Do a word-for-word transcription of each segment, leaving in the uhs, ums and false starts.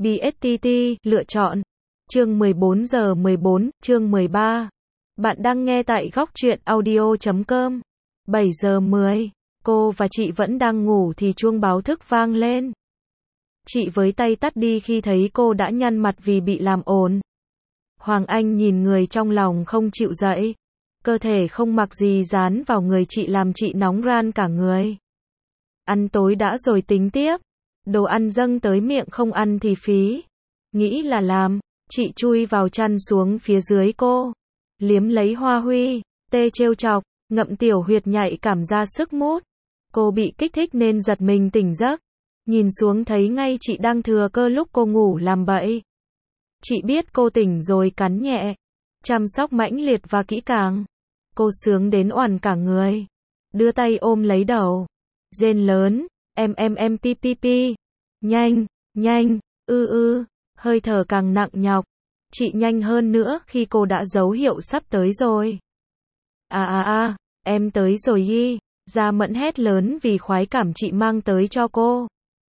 bê ét tê tê, lựa chọn. Chương mười bốn giờ mười bốn, chương mười ba. Bạn đang nghe tại góc truyện audio chấm com. bảy giờ mười. Cô và chị vẫn đang ngủ thì chuông báo thức vang lên. Chị với tay tắt đi khi thấy cô đã nhăn mặt vì bị làm ồn. Hoàng Anh nhìn người trong lòng không chịu dậy. Cơ thể không mặc gì dán vào người chị làm chị nóng ran cả người. Ăn tối đã rồi tính tiếp. Đồ ăn dâng tới miệng không ăn thì phí. Nghĩ là làm, chị chui vào chăn xuống phía dưới cô. Liếm lấy Hoa Huy, tê trêu chọc, ngậm tiểu huyệt nhạy cảm ra sức mút. Cô bị kích thích nên giật mình tỉnh giấc. Nhìn xuống thấy ngay chị đang thừa cơ lúc cô ngủ làm bậy. Chị biết cô tỉnh rồi cắn nhẹ. Chăm sóc mãnh liệt và kỹ càng. Cô sướng đến oằn cả người. Đưa tay ôm lấy đầu. Rên lớn, em em em pi pi pi. Nhanh, nhanh, ư ư, hơi thở càng nặng nhọc. Chị nhanh hơn nữa khi cô đã dấu hiệu sắp tới rồi. À à à, em tới rồi y. Gia Mẫn hét lớn vì khoái cảm chị mang tới cho cô.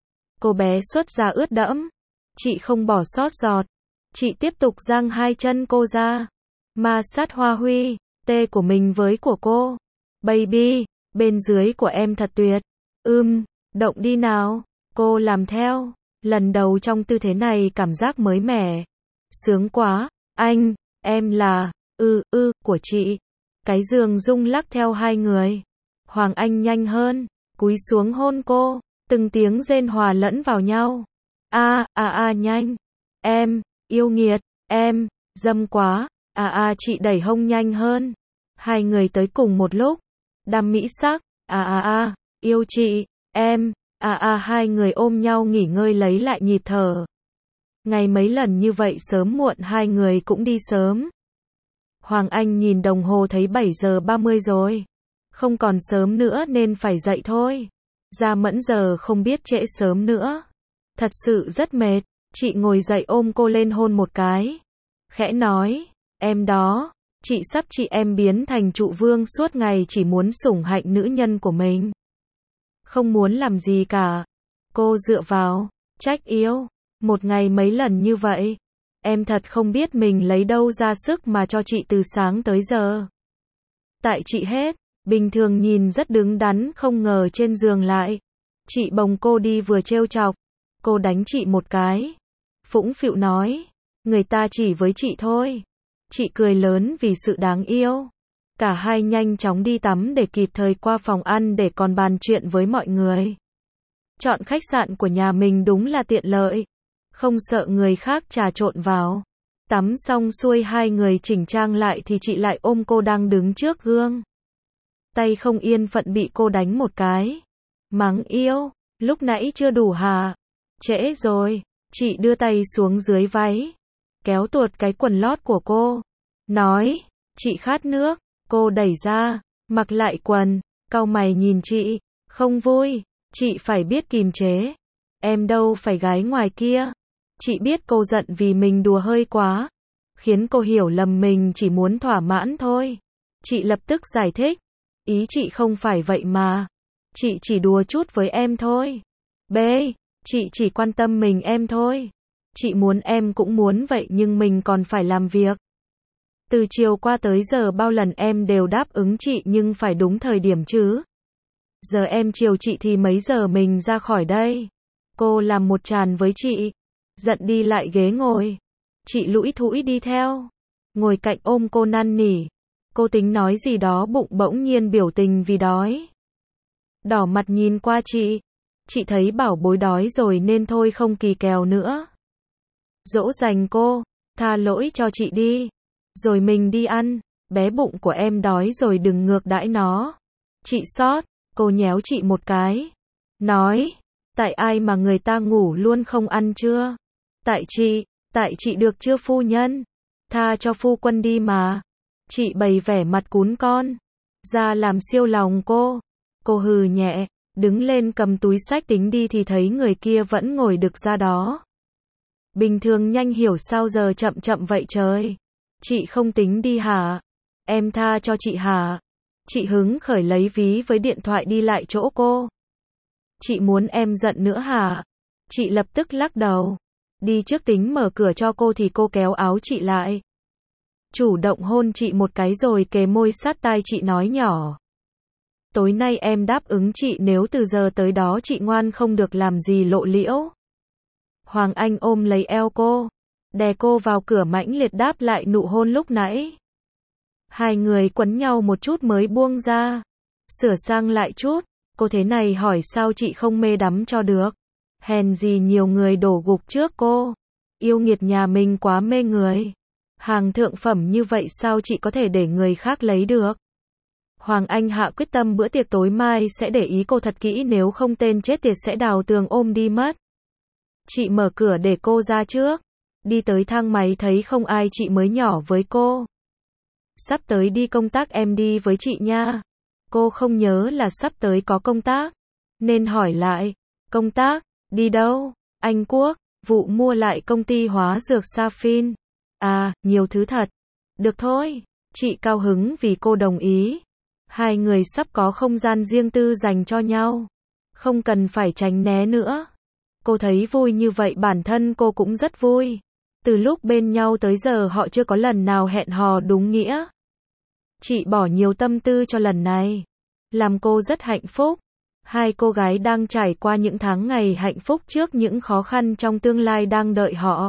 Cô bé xuất ra ướt đẫm. Chị không bỏ sót giọt. Chị tiếp tục giang hai chân cô ra. Ma sát Hoa Huy, tê của mình với của cô. Baby, bên dưới của em thật tuyệt. Ưm, động đi nào. Cô làm theo. Lần đầu trong tư thế này cảm giác mới mẻ. Sướng quá. Anh, em là, ư, ư, của chị. Cái giường rung lắc theo hai người. Hoàng Anh nhanh hơn. Cúi xuống hôn cô. Từng tiếng rên hòa lẫn vào nhau. A, a a nhanh. Em, yêu nghiệt. Em, dâm quá. A a chị đẩy hông nhanh hơn. Hai người tới cùng một lúc. Đam mỹ sắc. A a a, yêu chị. Em, a a hai người ôm nhau nghỉ ngơi lấy lại nhịp thở. Ngày mấy lần như vậy sớm muộn hai người cũng đi sớm. Hoàng Anh nhìn đồng hồ thấy bảy giờ ba mươi rồi. Không còn sớm nữa nên phải dậy thôi. Gia Mẫn giờ không biết trễ sớm nữa. Thật sự rất mệt. Chị ngồi dậy ôm cô lên hôn một cái. Khẽ nói, em đó, chị sắp chị em biến thành trụ vương suốt ngày chỉ muốn sủng hạnh nữ nhân của mình. Không muốn làm gì cả. Cô dựa vào, trách yêu. Một ngày mấy lần như vậy. Em thật không biết mình lấy đâu ra sức mà cho chị từ sáng tới giờ. Tại chị hết. Bình thường nhìn rất đứng đắn không ngờ trên giường lại. Chị bồng cô đi vừa trêu chọc. Cô đánh chị một cái. Phũng phịu nói. Người ta chỉ với chị thôi. Chị cười lớn vì sự đáng yêu. Cả hai nhanh chóng đi tắm để kịp thời qua phòng ăn để còn bàn chuyện với mọi người. Chọn khách sạn của nhà mình đúng là tiện lợi. Không sợ người khác trà trộn vào. Tắm xong xuôi hai người chỉnh trang lại thì chị lại ôm cô đang đứng trước gương. Tay không yên phận bị cô đánh một cái. Mắng yêu, lúc nãy chưa đủ hả? Trễ rồi. Chị đưa tay xuống dưới váy. Kéo tuột cái quần lót của cô. Nói, chị khát nước. Cô đẩy ra, mặc lại quần. Cau mày nhìn chị. Không vui, chị phải biết kìm chế. Em đâu phải gái ngoài kia. Chị biết cô giận vì mình đùa hơi quá. Khiến cô hiểu lầm mình chỉ muốn thỏa mãn thôi. Chị lập tức giải thích. Ý chị không phải vậy mà. Chị chỉ đùa chút với em thôi. B, chị chỉ quan tâm mình em thôi. Chị muốn em cũng muốn vậy nhưng mình còn phải làm việc. Từ chiều qua tới giờ bao lần em đều đáp ứng chị nhưng phải đúng thời điểm chứ. Giờ em chiều chị thì mấy giờ mình ra khỏi đây? Cô làm một tràn với chị. Giận đi lại ghế ngồi. Chị lũi thũi đi theo. Ngồi cạnh ôm cô năn nỉ. Cô tính nói gì đó bụng bỗng nhiên biểu tình vì đói. Đỏ mặt nhìn qua chị. Chị thấy bảo bối đói rồi nên thôi không kỳ kèo nữa. Dỗ dành cô. Tha lỗi cho chị đi. Rồi mình đi ăn. Bé bụng của em đói rồi đừng ngược đãi nó. Chị xót. Cô nhéo chị một cái. Nói. Tại ai mà người ta ngủ luôn không ăn chưa? Tại chị. Tại chị được chưa phu nhân? Tha cho phu quân đi mà. Chị bày vẻ mặt cún con. Ra làm siêu lòng cô. Cô hừ nhẹ. Đứng lên cầm túi xách tính đi thì thấy người kia vẫn ngồi đực ra đó. Bình thường nhanh hiểu sao giờ chậm chậm vậy trời. Chị không tính đi hả? Em tha cho chị hả? Chị hứng khởi lấy ví với điện thoại đi lại chỗ cô. Chị muốn em giận nữa hả? Chị lập tức lắc đầu. Đi trước tính mở cửa cho cô thì cô kéo áo chị lại. Chủ động hôn chị một cái rồi kề môi sát tai chị nói nhỏ. Tối nay em đáp ứng chị nếu từ giờ tới đó chị ngoan không được làm gì lộ liễu. Hoàng Anh ôm lấy eo cô, đè cô vào cửa mãnh liệt đáp lại nụ hôn lúc nãy. Hai người quấn nhau một chút mới buông ra. Sửa sang lại chút, cô thế này hỏi sao chị không mê đắm cho được. Hèn gì nhiều người đổ gục trước cô. Yêu nghiệt nhà mình quá mê người. Hàng thượng phẩm như vậy sao chị có thể để người khác lấy được. Hoàng Anh hạ quyết tâm bữa tiệc tối mai sẽ để ý cô thật kỹ, nếu không tên chết tiệt sẽ đào tường ôm đi mất. Chị mở cửa để cô ra trước. Đi tới thang máy thấy không ai chị mới nhỏ với cô. Sắp tới đi công tác em đi với chị nha. Cô không nhớ là sắp tới có công tác, nên hỏi lại. Công tác? Đi đâu? Anh Quốc, vụ mua lại công ty hóa dược Safin. À, nhiều thứ thật. Được thôi. Chị cao hứng vì cô đồng ý. Hai người sắp có không gian riêng tư dành cho nhau. Không cần phải tránh né nữa. Cô thấy vui như vậy bản thân cô cũng rất vui. Từ lúc bên nhau tới giờ họ chưa có lần nào hẹn hò đúng nghĩa. Chị bỏ nhiều tâm tư cho lần này. Làm cô rất hạnh phúc. Hai cô gái đang trải qua những tháng ngày hạnh phúc trước những khó khăn trong tương lai đang đợi họ.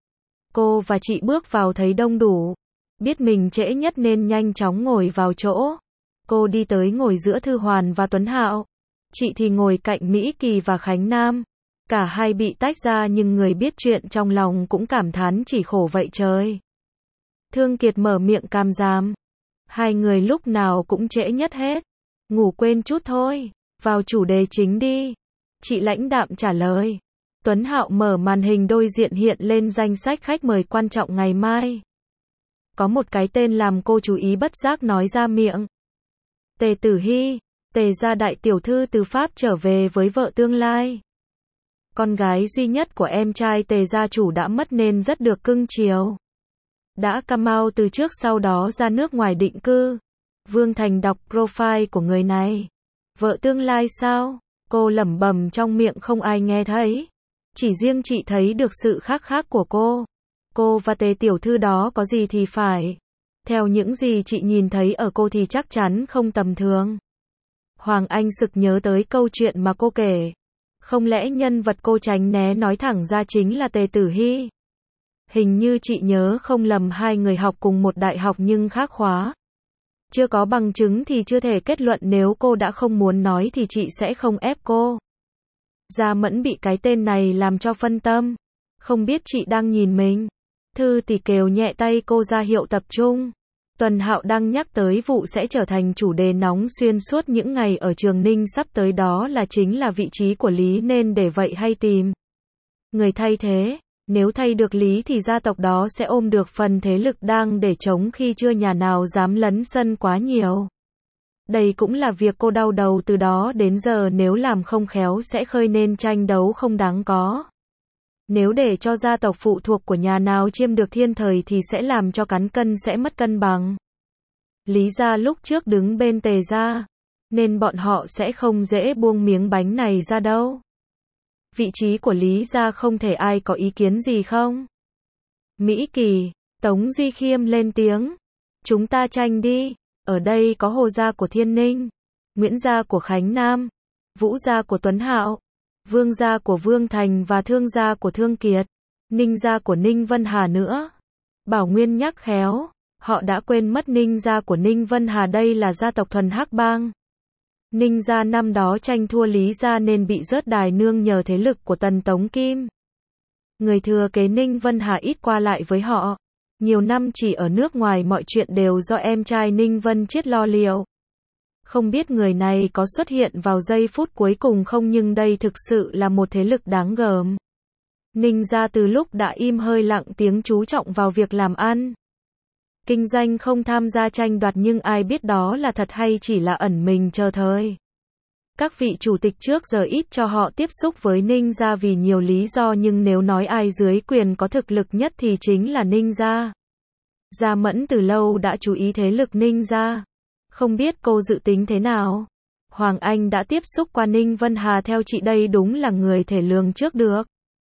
Cô và chị bước vào thấy đông đủ. Biết mình trễ nhất nên nhanh chóng ngồi vào chỗ. Cô đi tới ngồi giữa Thư Hoàn và Tuấn Hạo. Chị thì ngồi cạnh Mỹ Kỳ và Khánh Nam. Cả hai bị tách ra nhưng người biết chuyện trong lòng cũng cảm thán chỉ khổ vậy trời. Thương Kiệt mở miệng cam giam. Hai người lúc nào cũng trễ nhất hết. Ngủ quên chút thôi. Vào chủ đề chính đi. Chị lãnh đạm trả lời. Tuấn Hạo mở màn hình đối diện hiện lên danh sách khách mời quan trọng ngày mai. Có một cái tên làm cô chú ý bất giác nói ra miệng. Tề Tử Hy, Tề gia đại tiểu thư từ Pháp trở về với vợ tương lai. Con gái duy nhất của em trai Tề gia chủ đã mất nên rất được cưng chiều. Đã come out từ trước sau đó ra nước ngoài định cư. Vương Thành đọc profile của người này. Vợ tương lai sao? Cô lẩm bẩm trong miệng không ai nghe thấy. Chỉ riêng chị thấy được sự khác khác của cô. Cô và Tề tiểu thư đó có gì thì phải. Theo những gì chị nhìn thấy ở cô thì chắc chắn không tầm thường. Hoàng Anh sực nhớ tới câu chuyện mà cô kể. Không lẽ nhân vật cô tránh né nói thẳng ra chính là Tề Tử Hy? Hình như chị nhớ không lầm hai người học cùng một đại học nhưng khác khóa. Chưa có bằng chứng thì chưa thể kết luận, nếu cô đã không muốn nói thì chị sẽ không ép cô. Gia Mẫn bị cái tên này làm cho phân tâm. Không biết chị đang nhìn mình. Thư Tỷ kêu nhẹ tay cô ra hiệu tập trung. Tuần Hạo đang nhắc tới vụ sẽ trở thành chủ đề nóng xuyên suốt những ngày ở Trường Ninh sắp tới, đó là chính là vị trí của Lý, nên để vậy hay tìm người thay thế. Nếu thay được Lý thì gia tộc đó sẽ ôm được phần thế lực đang để trống khi chưa nhà nào dám lấn sân quá nhiều. Đây cũng là việc cô đau đầu từ đó đến giờ, nếu làm không khéo sẽ khơi nên tranh đấu không đáng có. Nếu để cho gia tộc phụ thuộc của nhà nào chiêm được thiên thời thì sẽ làm cho cán cân sẽ mất cân bằng. Lý gia lúc trước đứng bên Tề gia, nên bọn họ sẽ không dễ buông miếng bánh này ra đâu. Vị trí của Lý gia không thể ai có ý kiến gì không? Mỹ Kỳ, Tống Duy Khiêm lên tiếng. Chúng ta tranh đi. Ở đây có Hồ gia của Thiên Ninh, Nguyễn gia của Khánh Nam, Vũ gia của Tuấn Hạo, Vương gia của Vương Thành và Thương gia của Thương Kiệt, Ninh gia của Ninh Vân Hà nữa. Bảo Nguyên nhắc khéo, họ đã quên mất Ninh gia của Ninh Vân Hà đây là gia tộc thuần hắc bang. Ninh gia năm đó tranh thua Lý gia nên bị rớt đài nương nhờ thế lực của Tần Tống Kim. Người thừa kế Ninh Vân Hà ít qua lại với họ. Nhiều năm chỉ ở nước ngoài, mọi chuyện đều do em trai Ninh Vân Chiết lo liệu. Không biết người này có xuất hiện vào giây phút cuối cùng không, nhưng đây thực sự là một thế lực đáng gờm. Ninh gia từ lúc đã im hơi lặng tiếng chú trọng vào việc làm ăn, kinh doanh, không tham gia tranh đoạt, nhưng ai biết đó là thật hay chỉ là ẩn mình chờ thời. Các vị chủ tịch trước giờ ít cho họ tiếp xúc với Ninh gia vì nhiều lý do, nhưng nếu nói ai dưới quyền có thực lực nhất thì chính là Ninh gia. Gia Mẫn từ lâu đã chú ý thế lực Ninh gia. Không biết cô dự tính thế nào? Hoàng Anh đã tiếp xúc qua Ninh Vân Hà, theo chị đây đúng là người thể lường trước được.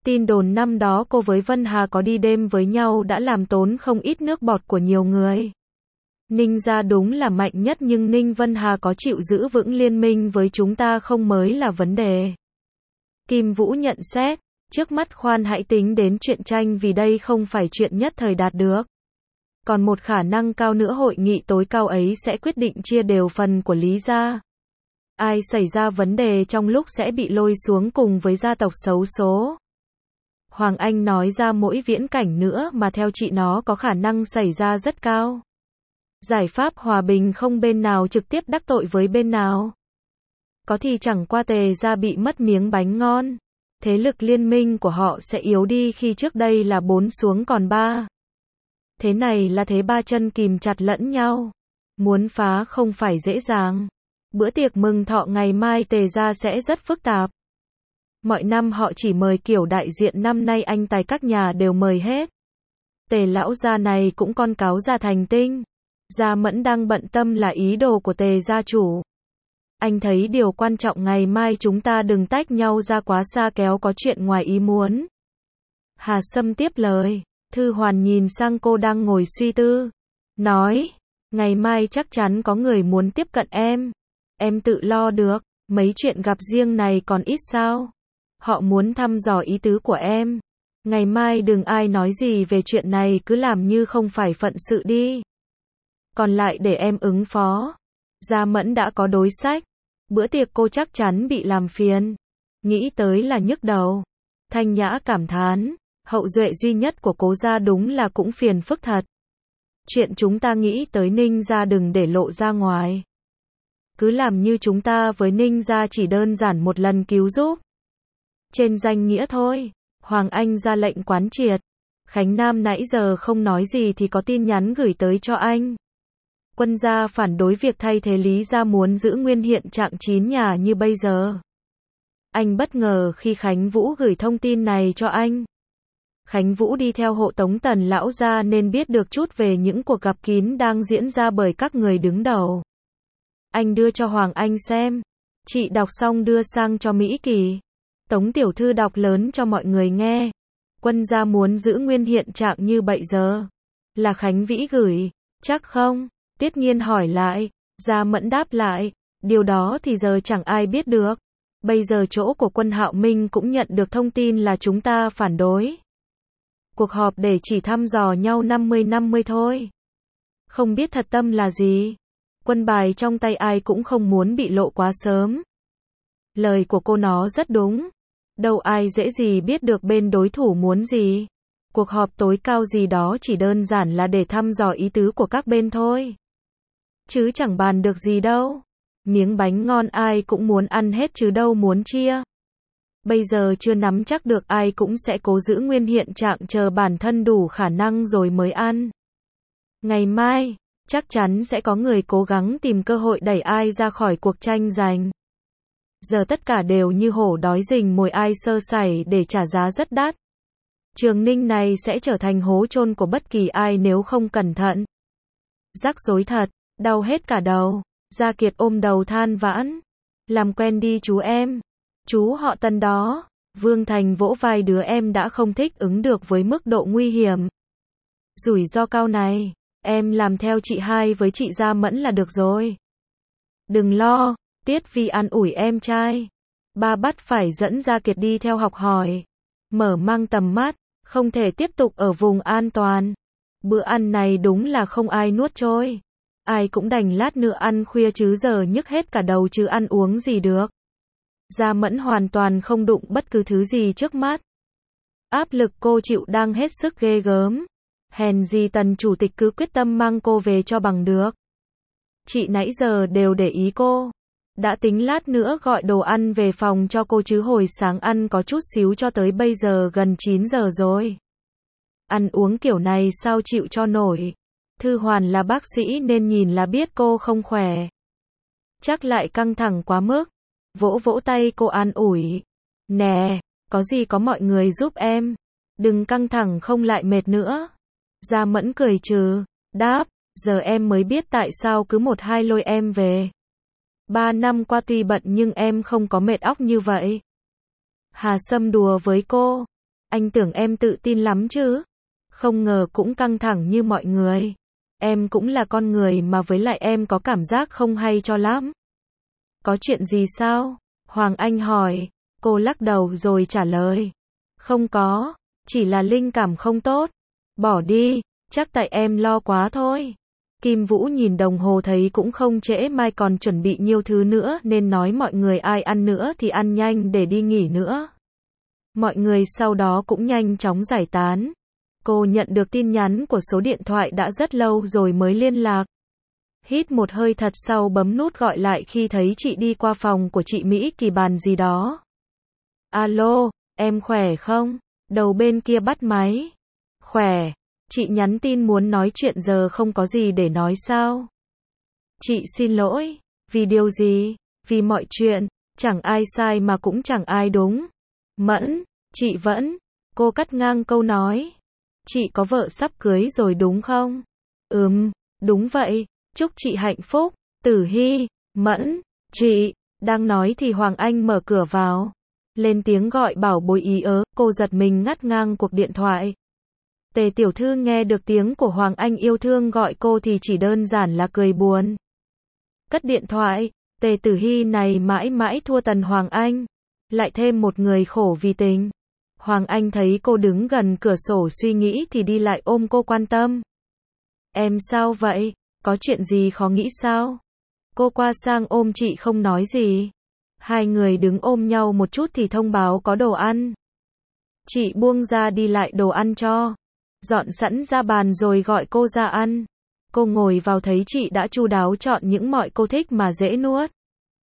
Tin đồn năm đó cô với Vân Hà có đi đêm với nhau đã làm tốn không ít nước bọt của nhiều người. Ninh gia đúng là mạnh nhất nhưng Ninh Vân Hà có chịu giữ vững liên minh với chúng ta không mới là vấn đề. Kim Vũ nhận xét, trước mắt khoan hãy tính đến chuyện tranh vì đây không phải chuyện nhất thời đạt được. Còn một khả năng cao nữa hội nghị tối cao ấy sẽ quyết định chia đều phần của Lý gia. Ai xảy ra vấn đề trong lúc sẽ bị lôi xuống cùng với gia tộc xấu số. Hoàng Anh nói ra mỗi viễn cảnh nữa mà theo chị nó có khả năng xảy ra rất cao. Giải pháp hòa bình không bên nào trực tiếp đắc tội với bên nào. Có thì chẳng qua Tề gia bị mất miếng bánh ngon. Thế lực liên minh của họ sẽ yếu đi khi trước đây là bốn xuống còn ba. Thế này là thế ba chân kìm chặt lẫn nhau. Muốn phá không phải dễ dàng. Bữa tiệc mừng thọ ngày mai Tề gia sẽ rất phức tạp. Mọi năm họ chỉ mời kiểu đại diện, năm nay anh tài các nhà đều mời hết. Tề lão gia này cũng con cáo già thành tinh. Gia Mẫn đang bận tâm là ý đồ của Tề gia chủ. Anh thấy điều quan trọng ngày mai chúng ta đừng tách nhau ra quá xa kéo có chuyện ngoài ý muốn. Hà Sâm tiếp lời. Thư Hoàn nhìn sang cô đang ngồi suy tư. Nói, ngày mai chắc chắn có người muốn tiếp cận em. Em tự lo được, mấy chuyện gặp riêng này còn ít sao. Họ muốn thăm dò ý tứ của em. Ngày mai đừng ai nói gì về chuyện này, cứ làm như không phải phận sự đi. Còn lại để em ứng phó. Gia Mẫn đã có đối sách. Bữa tiệc cô chắc chắn bị làm phiền. Nghĩ tới là nhức đầu. Thanh Nhã cảm thán. Hậu duệ duy nhất của Cố gia đúng là cũng phiền phức thật. Chuyện chúng ta nghĩ tới Ninh gia đừng để lộ ra ngoài. Cứ làm như chúng ta với Ninh gia chỉ đơn giản một lần cứu giúp. Trên danh nghĩa thôi. Hoàng Anh ra lệnh quán triệt. Khánh Nam nãy giờ không nói gì thì có tin nhắn gửi tới cho anh. Quân gia phản đối việc thay thế Lý gia, muốn giữ nguyên hiện trạng chín nhà như bây giờ. Anh bất ngờ khi Khánh Vũ gửi thông tin này cho anh. Khánh Vũ đi theo hộ tống Tần lão gia nên biết được chút về những cuộc gặp kín đang diễn ra bởi các người đứng đầu. Anh đưa cho Hoàng Anh xem. Chị đọc xong đưa sang cho Mỹ Kỳ. Tống tiểu thư đọc lớn cho mọi người nghe. Quân gia muốn giữ nguyên hiện trạng như bây giờ. Là Khánh Vĩ gửi. Chắc không? Tiết Nghiên hỏi lại. Gia Mẫn đáp lại. Điều đó thì giờ chẳng ai biết được. Bây giờ chỗ của Quân Hạo Minh cũng nhận được thông tin là chúng ta phản đối. Cuộc họp để chỉ thăm dò nhau năm mươi năm mươi thôi. Không biết thật tâm là gì. Quân bài trong tay ai cũng không muốn bị lộ quá sớm. Lời của cô nó rất đúng. Đâu ai dễ gì biết được bên đối thủ muốn gì. Cuộc họp tối cao gì đó chỉ đơn giản là để thăm dò ý tứ của các bên thôi. Chứ chẳng bàn được gì đâu. Miếng bánh ngon ai cũng muốn ăn hết chứ đâu muốn chia. Bây giờ chưa nắm chắc được, ai cũng sẽ cố giữ nguyên hiện trạng chờ bản thân đủ khả năng rồi mới ăn. Ngày mai, chắc chắn sẽ có người cố gắng tìm cơ hội đẩy ai ra khỏi cuộc tranh giành. Giờ tất cả đều như hổ đói rình mồi, ai sơ sẩy để trả giá rất đắt. Trường Ninh này sẽ trở thành hố chôn của bất kỳ ai nếu không cẩn thận. Rắc rối thật, đau hết cả đầu. Gia Kiệt ôm đầu than vãn. Làm quen đi chú em. Chú họ Tân đó. Vương Thành vỗ vai đứa em đã không thích ứng được với mức độ nguy hiểm. Rủi ro cao này. Em làm theo chị hai với chị Gia Mẫn là được rồi. Đừng lo. Tiết Vi an ủi em trai. Ba bắt phải dẫn Gia Kiệt đi theo học hỏi. Mở mang tầm mắt. Không thể tiếp tục ở vùng an toàn. Bữa ăn này đúng là không ai nuốt trôi. Ai cũng đành lát nữa ăn khuya chứ giờ nhức hết cả đầu chứ ăn uống gì được. Gia Mẫn hoàn toàn không đụng bất cứ thứ gì trước mắt. Áp lực cô chịu đang hết sức ghê gớm. Hèn gì Tần chủ tịch cứ quyết tâm mang cô về cho bằng được. Chị nãy giờ đều để ý cô. Đã tính lát nữa gọi đồ ăn về phòng cho cô chứ hồi sáng ăn có chút xíu cho tới bây giờ gần chín giờ rồi. Ăn uống kiểu này sao chịu cho nổi. Thư Hoàn là bác sĩ nên nhìn là biết cô không khỏe. Chắc lại căng thẳng quá mức. Vỗ vỗ tay cô an ủi. Nè, có gì có mọi người giúp em. Đừng căng thẳng không lại mệt nữa. Gia Mẫn cười trừ. Đáp, giờ em mới biết tại sao cứ một hai lôi em về. Ba năm qua tuy bận nhưng em không có mệt óc như vậy. Hà Sâm đùa với cô. Anh tưởng em tự tin lắm chứ. Không ngờ cũng căng thẳng như mọi người. Em cũng là con người mà với lại em có cảm giác không hay cho lắm. Có chuyện gì sao? Hoàng Anh hỏi. Cô lắc đầu rồi trả lời. Không có, chỉ là linh cảm không tốt. Bỏ đi, chắc tại em lo quá thôi. Kim Vũ nhìn đồng hồ thấy cũng không trễ, mai còn chuẩn bị nhiều thứ nữa nên nói mọi người ai ăn nữa thì ăn nhanh để đi nghỉ nữa. Mọi người sau đó cũng nhanh chóng giải tán. Cô nhận được tin nhắn của số điện thoại đã rất lâu rồi mới liên lạc. Hít một hơi thật sâu bấm nút gọi lại khi thấy chị đi qua phòng của chị Mỹ Kỳ bàn gì đó. Alo, em khỏe không? Đầu bên kia bắt máy. Khỏe. Chị nhắn tin muốn nói chuyện giờ không có gì để nói sao? Chị xin lỗi. Vì điều gì? Vì mọi chuyện. Chẳng ai sai mà cũng chẳng ai đúng. Mẫn, chị vẫn. Cô cắt ngang câu nói. Chị có vợ sắp cưới rồi đúng không? Ừm, đúng vậy. Chúc chị hạnh phúc. Tử Hy, Mẫn, chị. Đang nói thì Hoàng Anh mở cửa vào. Lên tiếng gọi bảo bối ý ớ. Cô giật mình ngắt ngang cuộc điện thoại. Tề tiểu thư nghe được tiếng của Hoàng Anh yêu thương gọi cô thì chỉ đơn giản là cười buồn. Cất điện thoại. Tề Tử Hy này mãi mãi thua Tần Hoàng Anh. Lại thêm một người khổ vì tình. Hoàng Anh thấy cô đứng gần cửa sổ suy nghĩ thì đi lại ôm cô quan tâm. Em sao vậy? Có chuyện gì khó nghĩ sao? Cô qua sang ôm chị không nói gì. Hai người đứng ôm nhau một chút thì thông báo có đồ ăn. Chị buông ra đi lại đồ ăn cho. Dọn sẵn ra bàn rồi gọi cô ra ăn. Cô ngồi vào thấy chị đã chu đáo chọn những mọi cô thích mà dễ nuốt.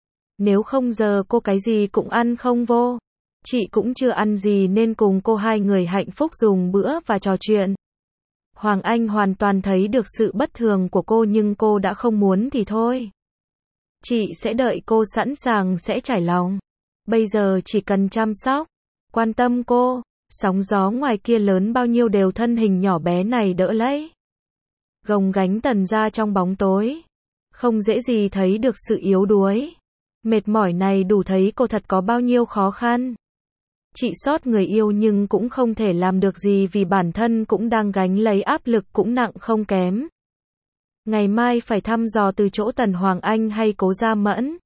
Nếu không giờ cô cái gì cũng ăn không vô. Chị cũng chưa ăn gì nên cùng cô hai người hạnh phúc dùng bữa và trò chuyện. Hoàng Anh hoàn toàn thấy được sự bất thường của cô nhưng cô đã không muốn thì thôi. Chị sẽ đợi cô sẵn sàng sẽ trải lòng. Bây giờ chỉ cần chăm sóc, quan tâm cô. Sóng gió ngoài kia lớn bao nhiêu đều thân hình nhỏ bé này đỡ lấy. Gồng gánh Tần ra trong bóng tối. Không dễ gì thấy được sự yếu đuối. Mệt mỏi này đủ thấy cô thật có bao nhiêu khó khăn. Chị xót người yêu nhưng cũng không thể làm được gì vì bản thân cũng đang gánh lấy áp lực cũng nặng không kém. Ngày mai phải thăm dò từ chỗ Tần Hoàng Anh hay Cố Gia Mẫn.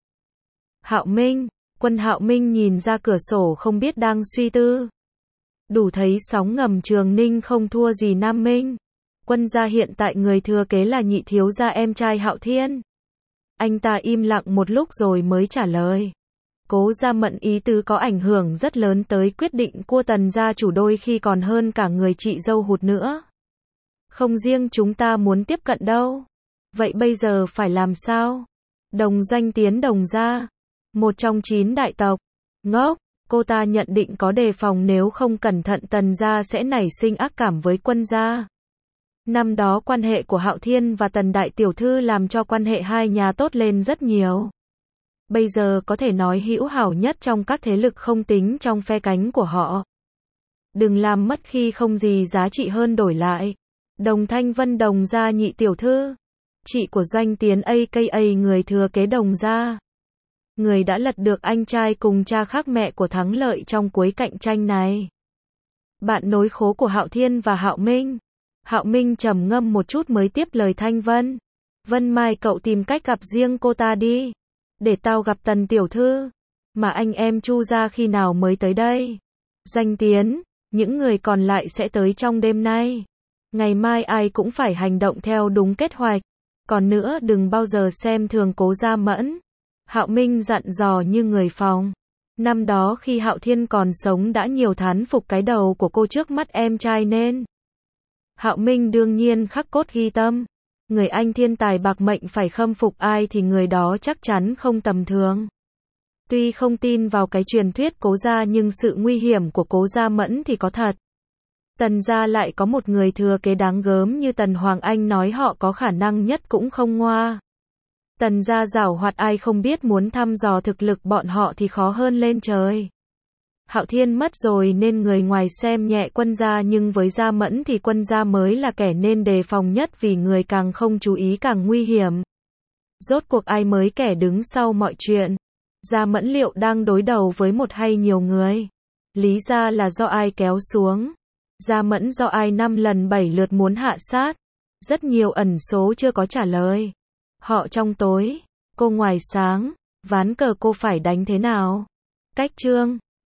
Hạo Minh, Quân Hạo Minh nhìn ra cửa sổ không biết đang suy tư. Đủ thấy sóng ngầm Trường Ninh không thua gì Nam Minh. Quân gia hiện tại người thừa kế là nhị thiếu gia em trai Hạo Thiên. Anh ta im lặng một lúc rồi mới trả lời. Cố Gia Mẫn ý tứ có ảnh hưởng rất lớn tới quyết định của Tần gia chủ đôi khi còn hơn cả người chị dâu Hụt nữa. Không riêng chúng ta muốn tiếp cận đâu. Vậy bây giờ phải làm sao? Đồng Doanh tiến Đồng gia. Một trong chín đại tộc. Ngốc. Cô ta nhận định có đề phòng nếu không cẩn thận Tần gia sẽ nảy sinh ác cảm với Quân gia. Năm đó quan hệ của Hạo Thiên và Tần đại tiểu thư làm cho quan hệ hai nhà tốt lên rất nhiều. Bây giờ có thể nói hữu hảo nhất trong các thế lực không tính trong phe cánh của họ. Đừng làm mất khi không gì giá trị hơn đổi lại. Đồng Thanh Vân Đồng gia nhị tiểu thư. Chị của Doanh Tiến a ca a người thừa kế Đồng gia. Người đã lật được anh trai cùng cha khác mẹ của Thắng Lợi trong cuối cạnh tranh này. Bạn nối khố của Hạo Thiên và Hạo Minh. Hạo Minh trầm ngâm một chút mới tiếp lời Thanh Vân. Vân mai cậu tìm cách gặp riêng cô ta đi. Để tao gặp Tần tiểu thư. Mà anh em Chu gia khi nào mới tới đây? Danh Tiến, những người còn lại sẽ tới trong đêm nay. Ngày mai ai cũng phải hành động theo đúng kế hoạch. Còn nữa đừng bao giờ xem thường Cố Gia Mẫn. Hạo Minh dặn dò như người phòng. Năm đó khi Hạo Thiên còn sống đã nhiều thán phục cái đầu của cô trước mắt em trai nên. Hạo Minh đương nhiên khắc cốt ghi tâm. Người anh thiên tài bạc mệnh phải khâm phục ai thì người đó chắc chắn không tầm thường. Tuy không tin vào cái truyền thuyết Cố gia nhưng sự nguy hiểm của Cố Gia Mẫn thì có thật. Tần gia lại có một người thừa kế đáng gớm như Tần Hoàng Anh nói họ có khả năng nhất cũng không ngoa. Tần gia giảo hoạt ai không biết muốn thăm dò thực lực bọn họ thì khó hơn lên trời. Hạo Thiên mất rồi nên người ngoài xem nhẹ Quân gia nhưng với Gia Mẫn thì Quân gia mới là kẻ nên đề phòng nhất vì người càng không chú ý càng nguy hiểm. Rốt cuộc ai mới kẻ đứng sau mọi chuyện? Gia Mẫn liệu đang đối đầu với một hay nhiều người? Lý ra là do ai kéo xuống. Gia Mẫn do ai năm lần bảy lượt muốn hạ sát. Rất nhiều ẩn số chưa có trả lời. Họ trong tối, cô ngoài sáng. Ván cờ cô phải đánh thế nào? Cách chương